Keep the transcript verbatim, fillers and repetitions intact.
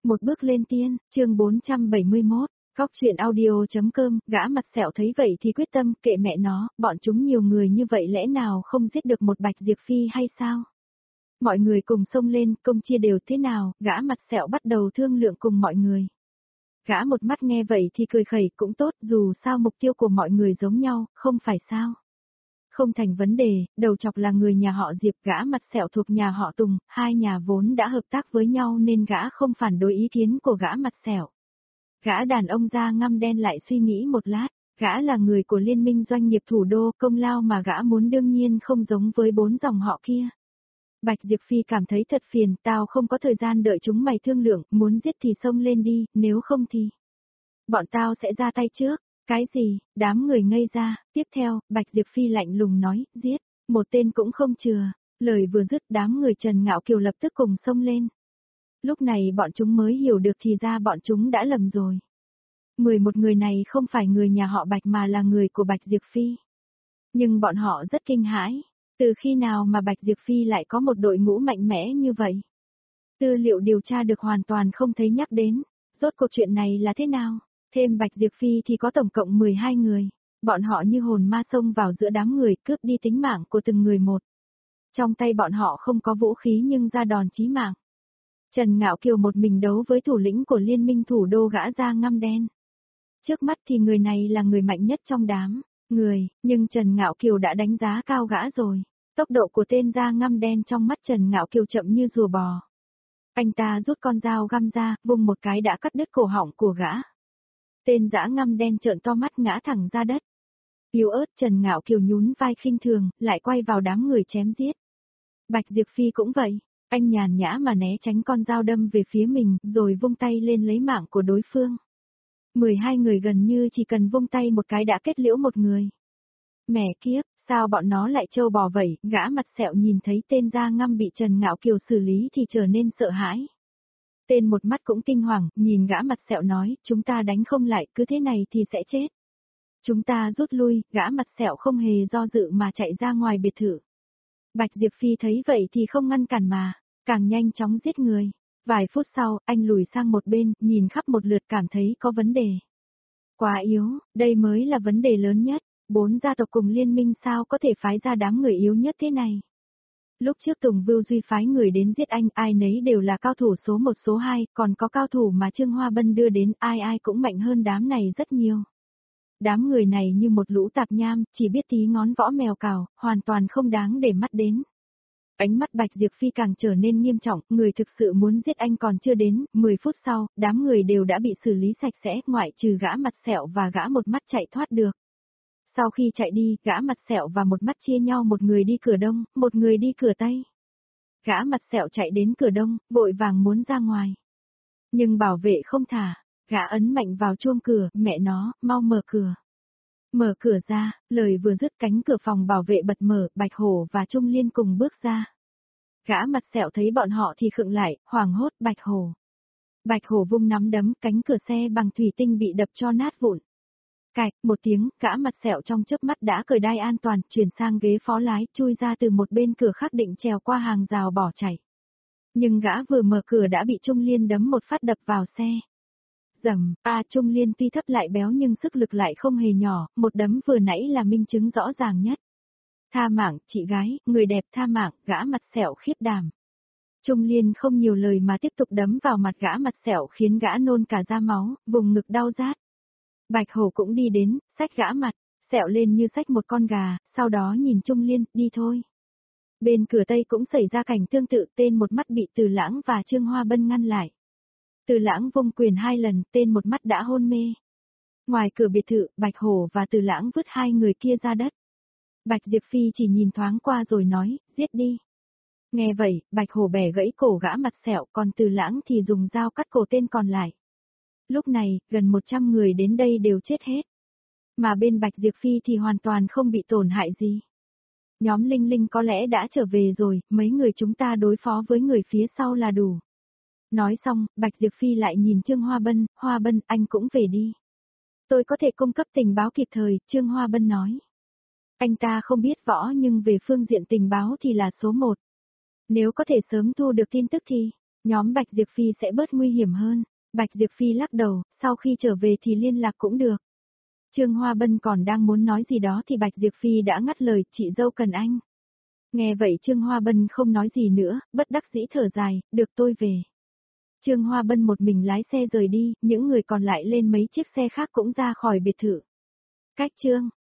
Một bước lên tiên, chương bốn trăm bảy mươi mốt, Góc truyện audio.com, gã mặt sẹo thấy vậy thì quyết tâm, kệ mẹ nó, bọn chúng nhiều người như vậy lẽ nào không giết được một Bạch Diệp Phi hay sao? Mọi người cùng xông lên, công chia đều thế nào, gã mặt sẹo bắt đầu thương lượng cùng mọi người. Gã một mắt nghe vậy thì cười khẩy, cũng tốt, dù sao mục tiêu của mọi người giống nhau, không phải sao? Không thành vấn đề, đầu chọc là người nhà họ Diệp, gã mặt sẹo thuộc nhà họ Tùng, hai nhà vốn đã hợp tác với nhau nên gã không phản đối ý kiến của gã mặt sẹo. Gã đàn ông da ngăm đen lại suy nghĩ một lát, gã là người của Liên minh doanh nghiệp thủ đô, công lao mà gã muốn đương nhiên không giống với bốn dòng họ kia. Bạch Diệp Phi cảm thấy thật phiền, tao không có thời gian đợi chúng mày thương lượng, muốn giết thì xông lên đi, nếu không thì bọn tao sẽ ra tay trước. Cái gì, đám người ngây ra, tiếp theo, Bạch Diệp Phi lạnh lùng nói, giết, một tên cũng không chừa, lời vừa dứt đám người Trần Ngạo Kiều lập tức cùng xông lên. Lúc này bọn chúng mới hiểu được thì ra bọn chúng đã lầm rồi. Mười một người này không phải người nhà họ Bạch mà là người của Bạch Diệp Phi. Nhưng bọn họ rất kinh hãi, từ khi nào mà Bạch Diệp Phi lại có một đội ngũ mạnh mẽ như vậy? Tư liệu điều tra được hoàn toàn không thấy nhắc đến, rốt cuộc chuyện này là thế nào? Thêm Bạch Diệp Phi thì có tổng cộng mười hai người, bọn họ như hồn ma xông vào giữa đám người cướp đi tính mạng của từng người một. Trong tay bọn họ không có vũ khí nhưng ra đòn chí mạng. Trần Ngạo Kiều một mình đấu với thủ lĩnh của liên minh thủ đô gã da ngăm đen. Trước mắt thì người này là người mạnh nhất trong đám người, nhưng Trần Ngạo Kiều đã đánh giá cao gã rồi. Tốc độ của tên da ngăm đen trong mắt Trần Ngạo Kiều chậm như rùa bò. Anh ta rút con dao găm ra, vùng một cái đã cắt đứt cổ họng của gã. Tên dã ngăm đen trợn to mắt ngã thẳng ra đất. Yếu ớt Trần Ngạo Kiều nhún vai khinh thường, lại quay vào đám người chém giết. Bạch Diệp Phi cũng vậy, anh nhàn nhã mà né tránh con dao đâm về phía mình, rồi vung tay lên lấy mạng của đối phương. mười hai người gần như chỉ cần vung tay một cái đã kết liễu một người. Mẹ kiếp, sao bọn nó lại trâu bò vậy? Gã mặt sẹo nhìn thấy tên da ngăm bị Trần Ngạo Kiều xử lý thì trở nên sợ hãi. Tên một mắt cũng kinh hoàng, nhìn gã mặt sẹo nói, chúng ta đánh không lại, cứ thế này thì sẽ chết. Chúng ta rút lui, gã mặt sẹo không hề do dự mà chạy ra ngoài biệt thự. Bạch Diệp Phi thấy vậy thì không ngăn cản mà, càng nhanh chóng giết người. Vài phút sau, anh lùi sang một bên, nhìn khắp một lượt cảm thấy có vấn đề. Quá yếu, đây mới là vấn đề lớn nhất, bốn gia tộc cùng liên minh sao có thể phái ra đám người yếu nhất thế này. Lúc trước Tùng Vưu Duy phái người đến giết anh, ai nấy đều là cao thủ số một số hai, còn có cao thủ mà Trương Hoa Bân đưa đến, ai ai cũng mạnh hơn đám này rất nhiều. Đám người này như một lũ tạp nham, chỉ biết tí ngón võ mèo cào, hoàn toàn không đáng để mắt đến. Ánh mắt Bạch Diệp Phi càng trở nên nghiêm trọng, người thực sự muốn giết anh còn chưa đến, mười phút sau, đám người đều đã bị xử lý sạch sẽ, ngoại trừ gã mặt sẹo và gã một mắt chạy thoát được. Sau khi chạy đi, gã mặt sẹo và một mắt chia nhau, một người đi cửa đông, một người đi cửa tây. Gã mặt sẹo chạy đến cửa đông, vội vàng muốn ra ngoài. Nhưng bảo vệ không thả, gã ấn mạnh vào chuông cửa, mẹ nó, mau mở cửa. Mở cửa ra, lời vừa dứt cánh cửa phòng bảo vệ bật mở, Bạch Hổ và Trung Liên cùng bước ra. Gã mặt sẹo thấy bọn họ thì khựng lại, hoảng hốt, Bạch Hổ. Bạch Hổ vung nắm đấm, cánh cửa xe bằng thủy tinh bị đập cho nát vụn. Cạch, một tiếng, gã mặt sẹo trong chớp mắt đã cởi đai an toàn, chuyển sang ghế phó lái, chui ra từ một bên cửa khác định trèo qua hàng rào bỏ chạy. Nhưng gã vừa mở cửa đã bị Trung Liên đấm một phát đập vào xe. Dầm, a Trung Liên tuy thấp lại béo nhưng sức lực lại không hề nhỏ, một đấm vừa nãy là minh chứng rõ ràng nhất. Tha mạng, chị gái, người đẹp tha mạng, gã mặt sẹo khiếp đảm. Trung Liên không nhiều lời mà tiếp tục đấm vào mặt gã mặt sẹo khiến gã nôn cả ra máu, vùng ngực đau rát. Bạch Hổ cũng đi đến, xách gã mặt, sẹo lên như xách một con gà, sau đó nhìn Trung Liên, đi thôi. Bên cửa Tây cũng xảy ra cảnh tương tự, tên một mắt bị Từ Lãng và Trương Hoa Bân ngăn lại. Từ Lãng vung quyền hai lần, tên một mắt đã hôn mê. Ngoài cửa biệt thự, Bạch Hổ và Từ Lãng vứt hai người kia ra đất. Bạch Diệp Phi chỉ nhìn thoáng qua rồi nói, giết đi. Nghe vậy, Bạch Hổ bẻ gãy cổ gã mặt sẹo, còn Từ Lãng thì dùng dao cắt cổ tên còn lại. Lúc này, gần một trăm người đến đây đều chết hết. Mà bên Bạch Diệp Phi thì hoàn toàn không bị tổn hại gì. Nhóm Linh Linh có lẽ đã trở về rồi, mấy người chúng ta đối phó với người phía sau là đủ. Nói xong, Bạch Diệp Phi lại nhìn Trương Hoa Bân, Hoa Bân, anh cũng về đi. Tôi có thể cung cấp tình báo kịp thời, Trương Hoa Bân nói. Anh ta không biết võ nhưng về phương diện tình báo thì là số một. Nếu có thể sớm thu được tin tức thì, Nhóm Bạch Diệp Phi sẽ bớt nguy hiểm hơn. Bạch Diệp Phi lắc đầu, sau khi trở về thì liên lạc cũng được. Trương Hoa Bân còn đang muốn nói gì đó thì Bạch Diệp Phi đã ngắt lời, chị dâu cần anh. Nghe vậy Trương Hoa Bân không nói gì nữa, bất đắc dĩ thở dài, được tôi về. Trương Hoa Bân một mình lái xe rời đi, những người còn lại lên mấy chiếc xe khác cũng ra khỏi biệt thự. Cách Trương